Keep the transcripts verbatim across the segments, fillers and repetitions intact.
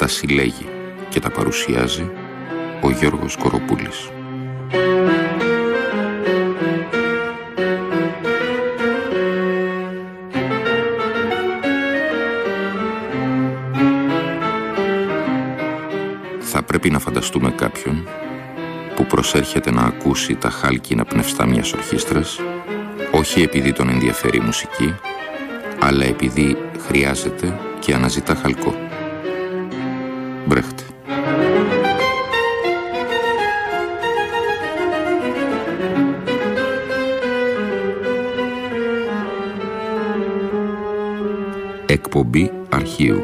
συλλέγει και τα παρουσιάζει ο Γιώργος Κοροπούλης. Θα πρέπει να φανταστούμε κάποιον που προσέρχεται να ακούσει τα χάλκινα πνευστά μιας ορχήστρας, όχι επειδή τον ενδιαφέρει η μουσική, αλλά επειδή χρειάζεται και αναζητά χαλκό. Μπρέχτε. Εκπομπή αρχείου.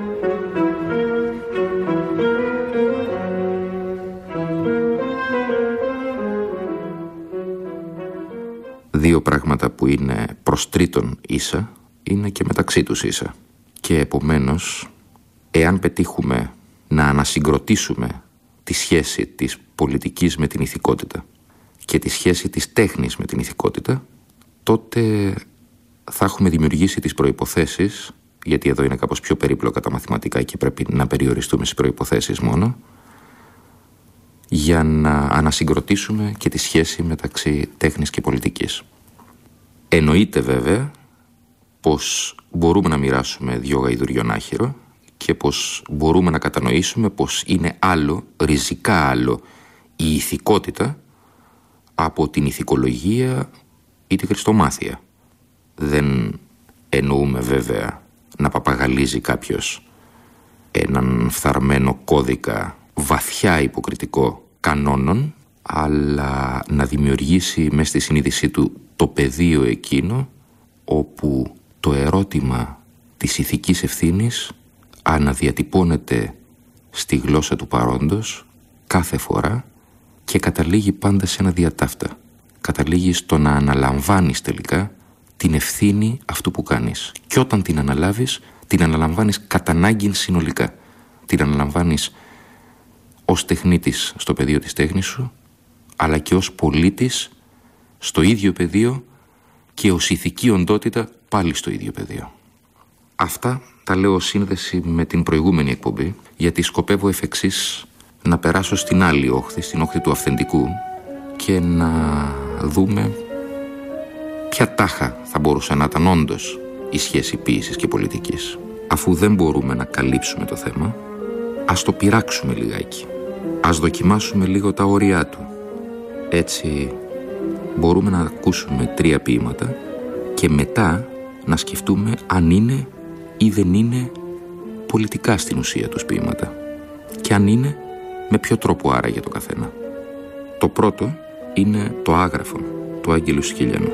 Δύο πράγματα που είναι προς τρίτον ίσα, είναι και μεταξύ τους ίσα. Και επομένως, εάν πετύχουμε να ανασυγκροτήσουμε τη σχέση της πολιτικής με την ηθικότητα και τη σχέση της τέχνης με την ηθικότητα, τότε θα έχουμε δημιουργήσει τις προϋποθέσεις, γιατί εδώ είναι κάπως πιο περίπλοκα τα μαθηματικά και πρέπει να περιοριστούμε στις προϋποθέσεις μόνο, για να ανασυγκροτήσουμε και τη σχέση μεταξύ τέχνης και πολιτικής. Εννοείται βέβαια πως μπορούμε να μοιράσουμε δυο γαϊδουριών άχυρο και πως μπορούμε να κατανοήσουμε πως είναι άλλο, ριζικά άλλο, η ηθικότητα από την ηθικολογία ή τη χριστομάθεια. Δεν εννοούμε βέβαια να παπαγαλίζει κάποιος έναν φθαρμένο κώδικα βαθιά υποκριτικό κανόνων, αλλά να δημιουργήσει μες στη συνείδησή του το πεδίο εκείνο όπου το ερώτημα της ηθικής ευθύνης αναδιατυπώνεται στη γλώσσα του παρόντος κάθε φορά και καταλήγει πάντα σε ένα διατάφτα. Καταλήγει στο να αναλαμβάνεις τελικά την ευθύνη αυτού που κάνεις. Και όταν την αναλάβεις, την αναλαμβάνεις κατά ανάγκη συνολικά. Την αναλαμβάνεις ως τεχνίτης στο πεδίο της τέχνης σου, αλλά και ως πολίτης στο ίδιο πεδίο και ως ηθική οντότητα πάλι στο ίδιο πεδίο. Αυτά τα λέω ως σύνδεση με την προηγούμενη εκπομπή, γιατί σκοπεύω εφ' εξής να περάσω στην άλλη όχθη, στην όχθη του αυθεντικού, και να δούμε ποια τάχα θα μπορούσε να ήταν όντως η σχέση ποίησης και πολιτικής. Αφού δεν μπορούμε να καλύψουμε το θέμα, ας το πειράξουμε λιγάκι. Ας δοκιμάσουμε λίγο τα όρια του. Έτσι μπορούμε να ακούσουμε τρία ποίηματα και μετά να σκεφτούμε αν είναι ή δεν είναι πολιτικά στην ουσία τους ποίηματα. Και αν είναι, με ποιο τρόπο άραγε το καθένα. Το πρώτο είναι το Άγραφο του Άγγελου Σκυλιανού.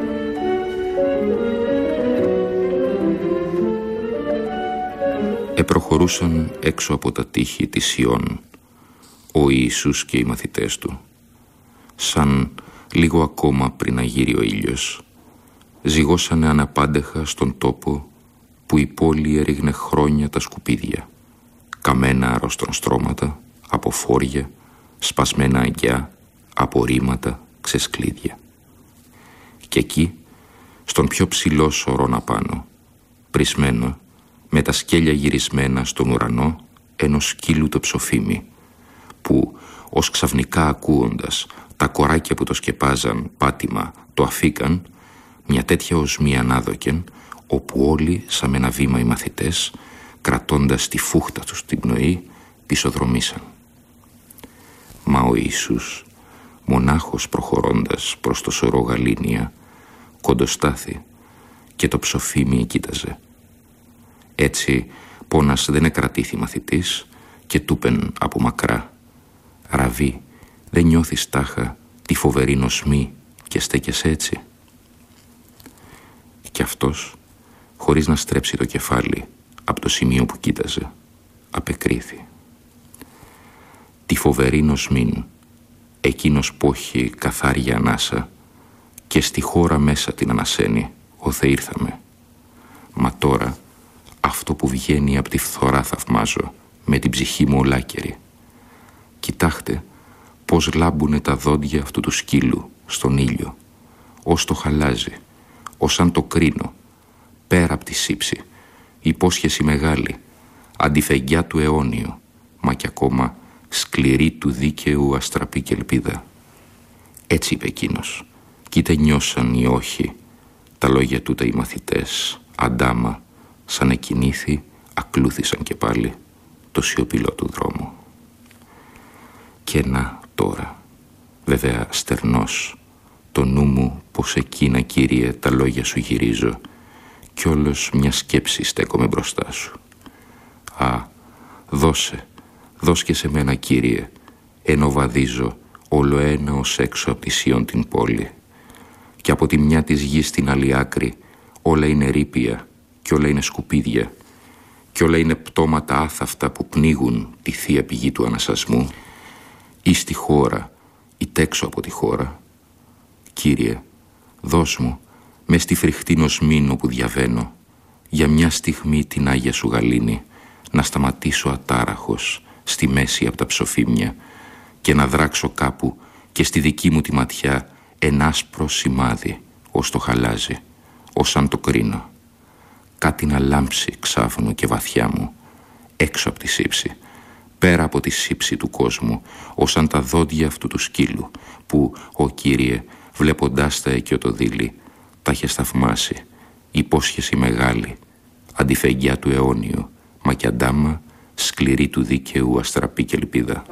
Επροχωρούσαν έξω από τα τείχη της Σιών ο Ιησούς και οι μαθητές του, σαν λίγο ακόμα πριν να γύρει ο ήλιος, ζυγώσανε αναπάντεχα στον τόπο που η πόλη έριγνε χρόνια τα σκουπίδια, καμένα αρρώστων στρώματα, από φόρια, σπασμένα αγκιά, απορρίμματα, ξεσκλίδια. Και εκεί, στον πιο ψηλό σωρόν απάνω, πρισμένο, με τα σκέλια γυρισμένα στον ουρανό, ενός σκύλου το ψοφίμι, που, ως ξαφνικά ακούοντας τα κοράκια που το σκεπάζαν πάτημα το αφήκαν, μια τέτοια οσμή ανάδοκεν, όπου όλοι, σαν με ένα βήμα οι μαθητές, κρατώντας τη φούχτα τους την πνοή, πισωδρομήσαν. Μα ο Ιησούς, μονάχος προχωρώντας προς το σωρό γαλήνια, κοντοστάθη και το ψοφίμι κοίταζε. Έτσι, πόνας δεν εκρατήθη μαθητής και τούπεν από μακρά: «Ραβί, δεν νιώθεις τάχα τη φοβερή νοσμή και στέκεσαι έτσι?» Κι αυτός, χωρίς να στρέψει το κεφάλι από το σημείο που κοίταζε, απεκρίθη: «Τη φοβερή νοσμήν, εκείνος που έχει καθάρια ανάσα και στη χώρα μέσα την ανασένει, όθε ήρθαμε. Μα τώρα αυτό που βγαίνει από τη φθορά θαυμάζω με την ψυχή μου ολάκερη. Κοιτάχτε πως λάμπουνε τα δόντια αυτού του σκύλου στον ήλιο, ως το χαλάζει, ως αν το κρίνω, πέρα από τη σύψη, υπόσχεση μεγάλη, αντιφεγγιά του αιώνιου, μα κι ακόμα σκληρή του δίκαιου αστραπή και ελπίδα. Έτσι είπε εκείνος, κι είτε νιώσαν ή όχι τα λόγια τούτα οι μαθητές, αντάμα, σαν εκκινήθη, ακλούθησαν και πάλι το σιωπηλό του δρόμο. Και να τώρα, βέβαια στερνός, το νου μου πως εκείνα, Κύριε, τα λόγια σου γυρίζω κι όλος μια σκέψη στέκομαι μπροστά σου. Α, δώσε, δώσ' και σε μένα, Κύριε, ενώ βαδίζω όλο ένα ως έξω από τη Σιών την πόλη, και από τη μια της γης στην άλλη άκρη όλα είναι ρήπια κι όλα είναι σκουπίδια κι όλα είναι πτώματα άθαυτα που πνίγουν τη θεία πηγή του ανασασμού, ή στη χώρα είτε έξω από τη χώρα. Κύριε, δώσ' μου μες στη φρικτή νοσμήνο που διαβαίνω για μια στιγμή την Άγια σου γαλήνη να σταματήσω ατάραχος στη μέση από τα ψοφίμια και να δράξω κάπου και στη δική μου τη ματιά ένα άσπρο σημάδι ως το χαλάζι, ως αν το κρίνω. Κάτι να λάμψει ξάφνου και βαθιά μου, έξω από τη σύψη, πέρα από τη σύψη του κόσμου, ως αν τα δόντια αυτού του σκύλου, που, ο Κύριε, βλέποντάς τα εκειοτοδήλη, τα είχε θαυμάσει, υπόσχεση μεγάλη, αντιφεγγιά του αιώνιου, μα κι αντάμα, σκληρή του δίκαιου αστραπή και ελπίδα.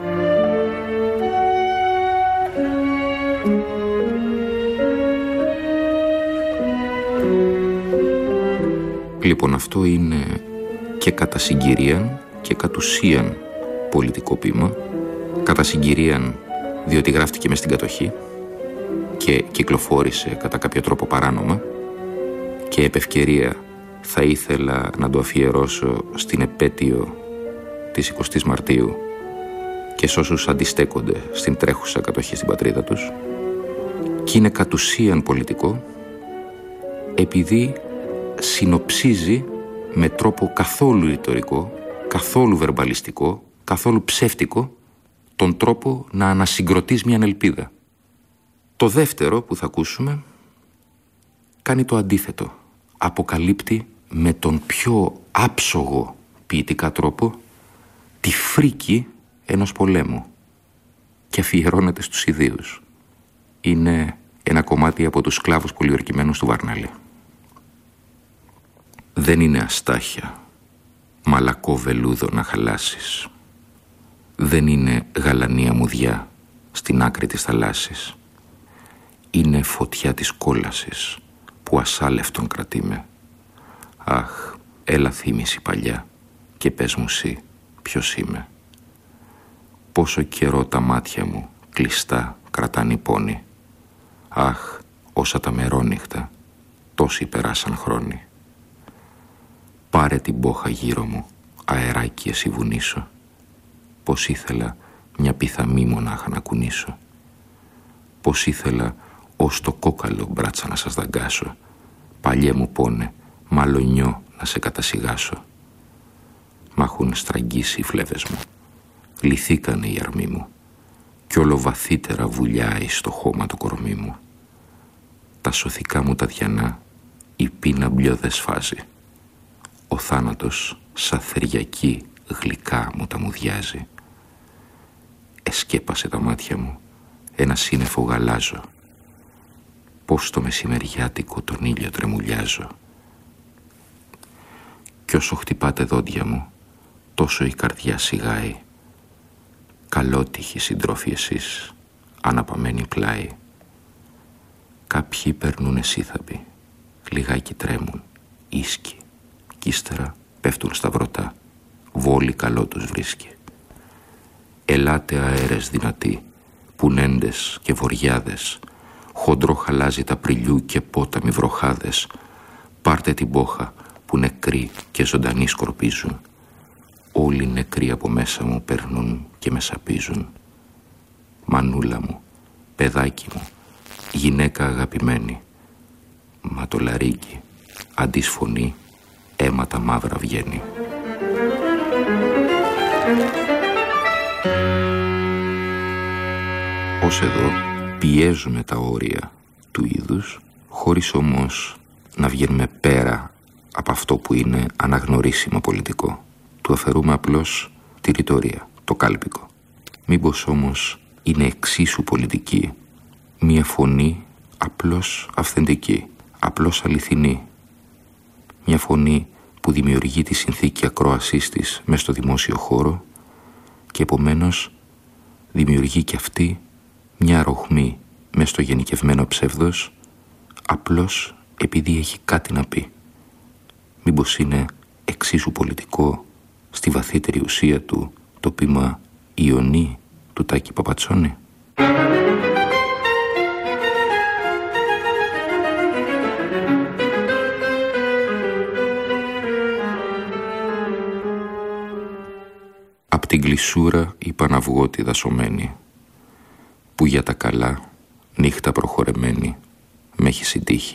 Λοιπόν, αυτό είναι και κατά συγκυρίαν και κατ' ουσίαν πολιτικό ποίημα. Κατά συγκυρίαν διότι γράφτηκε μες στην κατοχή και κυκλοφόρησε κατά κάποιο τρόπο παράνομα, και επ' ευκαιρία θα ήθελα να το αφιερώσω στην επέτειο της εικοστής Μαρτίου και σε όσους αντιστέκονται στην τρέχουσα κατοχή στην πατρίδα τους. Και είναι κατ' ουσίαν πολιτικό επειδή συνοψίζει με τρόπο καθόλου ρητορικό, καθόλου βερμπαλιστικό, καθόλου ψεύτικο τον τρόπο να ανασυγκροτείς μια ελπίδα. Το δεύτερο που θα ακούσουμε κάνει το αντίθετο. Αποκαλύπτει με τον πιο άψογο ποιητικά τρόπο τη φρίκη ενός πολέμου και αφιερώνεται στους ιδίους. Είναι ένα κομμάτι από τους σκλάβους πολιορκημένους του Βαρνάλη. Δεν είναι αστάχια μαλακό βελούδο να χαλάσεις. Δεν είναι γαλανία μουδιά στην άκρη της θαλάσσης. Είναι φωτιά της κόλασης που ασάλευτον κρατείμαι. Αχ, έλα θύμηση παλιά και πες μου σύ ποιος είμαι. Πόσο καιρό τα μάτια μου κλειστά κρατάνε πόνοι. Αχ, όσα τα μερόνυχτα τόσοι περάσαν χρόνοι. Πάρε την πόχα γύρω μου, αεράκι εσύ βουνήσω. Πως ήθελα μια πιθαμή μονάχα να κουνήσω. Πως ήθελα ως το κόκαλο μπράτσα να σας δαγκάσω. Παλιέ μου πόνε, μαλωνιό να σε κατασιγάσω. Μ' έχουν στραγγίσει οι φλέβες μου. Λυθήκανε οι αρμοί μου κι όλο βαθύτερα βουλιάει στο χώμα το κορμί μου. Τα σωθικά μου τα διανά η πείνα μπλιό δε σφάζει. Ο θάνατος σαν θεριακή γλυκά μου τα μουδιάζει. Εσκέπασε τα μάτια μου ένα σύννεφο γαλάζο. Πώς το μεσημεριάτικο τον ήλιο τρεμουλιάζω. Κι όσο χτυπάτε δόντια μου τόσο η καρδιά σιγάει. Καλότυχοι συντρόφοι εσείς, αναπαμένη πλάι. Κάποιοι περνούνε σύθαποι, λιγάκι τρέμουν, ίσκοι, κι ύστερα πέφτουν στα βρωτά, βόλη καλό τους βρίσκει. Ελάτε αέρες δυνατοί, πουνέντες και βοριάδες, χοντρό χαλάζει τα πριλιού και πόταμοι βροχάδες. Πάρτε την πόχα που νεκροί και ζωντανοί σκορπίζουν. Όλοι νεκροί από μέσα μου περνούν και με σαπίζουν. Μανούλα μου, παιδάκι μου, γυναίκα αγαπημένη. Μα το λαρίκι, αντί φωνή, αίματα μαύρα βγαίνει. Ως εδώ πιέζουμε τα όρια του είδους, χωρίς όμως να βγαίνουμε πέρα από αυτό που είναι αναγνωρίσιμο πολιτικό, του αφαιρούμε απλώς τη ρητορία, το κάλπικο. Μήπως όμως είναι εξίσου πολιτική μία φωνή απλώς αυθεντική, απλώς αληθινή. Μια φωνή που δημιουργεί τη συνθήκη ακρόασής της μες στο δημόσιο χώρο και επομένως δημιουργεί και αυτή μια ροχμή μες στο γενικευμένο ψεύδος απλώς επειδή έχει κάτι να πει. Μήπως είναι εξίσου πολιτικό στη βαθύτερη ουσία του το ποίημα «Ιωνί» του Τάκη Παπατσόνη. Απ' την κλεισούρα η Παναυγότη δασωμένη, που για τα καλά νύχτα προχωρεμένη μ' έχει συντύχει.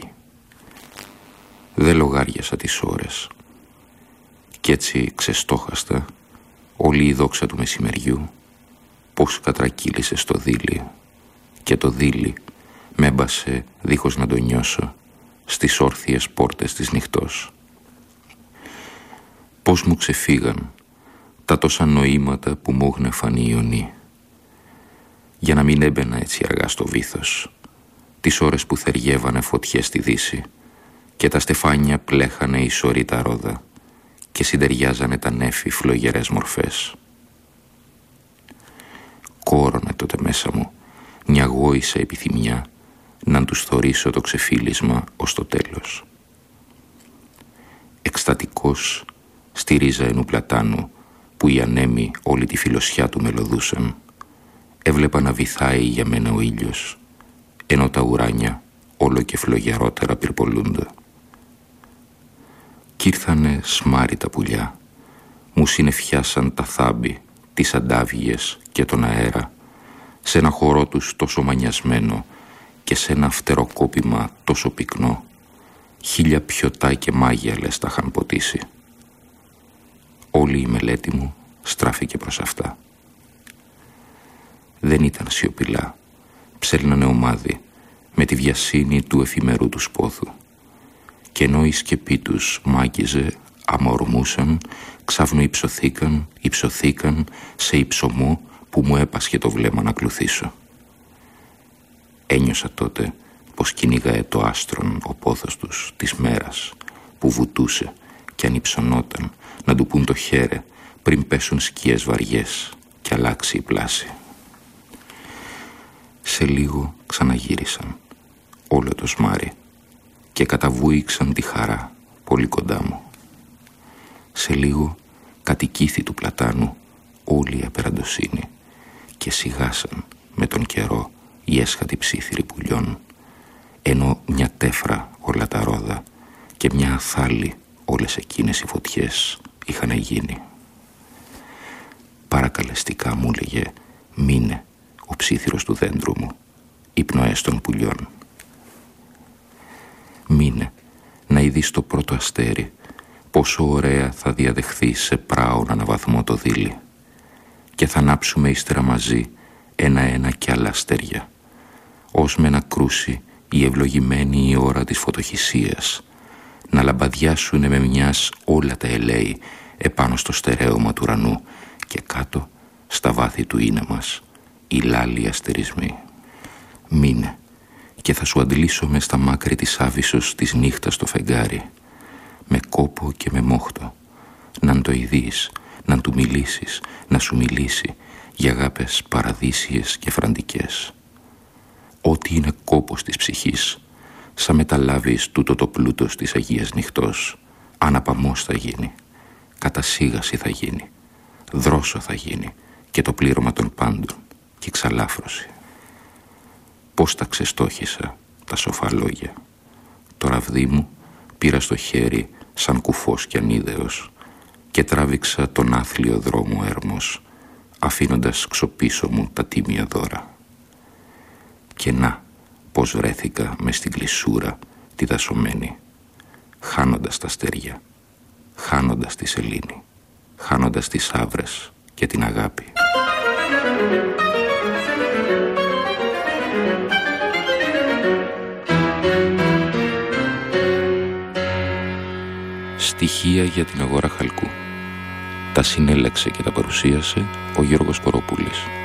Δε λογάριασα τις ώρες κι έτσι ξεστόχαστα όλη η δόξα του μεσημεριού πως κατρακύλησε στο δίλη και το δίλη με έμπασε δίχως να το νιώσω στις όρθιες πόρτες της νυχτός. Πως μου ξεφύγαν τα τόσα νοήματα που μου έγνεφαν οι Ιωνί, για να μην έμπαινα έτσι αργά στο βήθος, τις ώρες που θεριεύανε φωτιές στη δύση και τα στεφάνια πλέχανε ισορή τα ρόδα και συντεριάζανε τα νέφη φλογερές μορφές. Κόρωνε τότε μέσα μου μια γόησα επιθυμιά να τους θωρήσω το ξεφύλισμα ως το τέλος. Εκστατικός στη ρίζα ενού πλατάνου που οι ανέμοι όλη τη φιλοσιά του μελωδούσαν, έβλεπα να βυθάει για μένα ο ήλιος, ενώ τα ουράνια όλο και φλογερότερα πυρπολούνται. Κι ήρθανε σμάρι τα πουλιά, μου συνεφιάσαν τα θάμπη, τις αντάβιες και τον αέρα, σε ένα χορό τους τόσο μανιασμένο και σε ένα φτεροκόπημα τόσο πυκνό, χίλια πιωτά και μάγιαλες τα είχαν ποτίσει. Όλη η μελέτη μου στράφηκε προς αυτά. Δεν ήταν σιωπηλά, ψέλνανε ομάδι με τη βιασύνη του εφημερού του πόθου, και ενώ η σκεπή τους μάγιζε, αμορμούσαν, ξάφνου υψωθήκαν, υψωθήκαν σε υψωμό που μου έπασχε το βλέμμα να κλουθήσω. Ένιωσα τότε πως κυνήγαε το άστρον ο πόθος τους της μέρας, που βουτούσε και ανυψωνόταν να του πουν το χέρε πριν πέσουν σκιές βαριές και αλλάξει η πλάση. Σε λίγο ξαναγύρισαν όλο το σμάρι και καταβούηξαν τη χαρά πολύ κοντά μου. Σε λίγο κατοικήθη του πλατάνου όλη η απεραντοσύνη και σιγάσαν με τον καιρό οι έσχατοι ψήθυροι πουλιών, ενώ μια τέφρα όλα τα ρόδα και μια αθάλη όλες εκείνες οι φωτιές είχαν γίνει. Παρακαλεστικά μου έλεγε «Μείνε ο ψήθυρος του δέντρου μου, οι πνοές των πουλιών. Μείνε να ειδείς το πρώτο αστέρι, πόσο ωραία θα διαδεχθεί σε πράον αναβαθμό το δίλη, και θα ανάψουμε ύστερα μαζί ένα-ένα κι άλλα αστέρια, ως με να κρούσει η ευλογημένη η ώρα της φωτοχυσίας, να λαμπαδιάσουνε με μιας όλα τα ελέη επάνω στο στερέωμα του ουρανού και κάτω στα βάθη του είναι μας οι λάλοι αστερισμοί. Μείνε και θα σου αντλήσω μες στα μάκρη της άβυσσος της νύχτας στο φεγγάρι, με κόπο και με μόχτο, να το ειδείς, να του μιλήσεις, να σου μιλήσει για αγάπες παραδείσιες και φραντικές. Ό,τι είναι κόπος της ψυχής, σαν μεταλάβεις τούτο το πλούτος της Αγίας Νυχτός, αναπαμός θα γίνει, κατασίγαση θα γίνει, δρόσο θα γίνει και το πλήρωμα των πάντων και εξαλάφρωση. Πώς τα ξεστόχισα τα σοφά λόγια. Το ραβδί μου πήρα στο χέρι σαν κουφός κι ανίδεος και τράβηξα τον άθλιο δρόμο έρμος, αφήνοντας ξοπίσω μου τα τίμια δώρα. Και να, πως βρέθηκα μες στην κλεισούρα τη δασωμένη, χάνοντας τα αστέρια, χάνοντας τη σελήνη, χάνοντας τις άβρες και την αγάπη. Στοιχεία για την αγορά χαλκού. Τα συνέλεξε και τα παρουσίασε ο Γιώργος Κοροπούλης.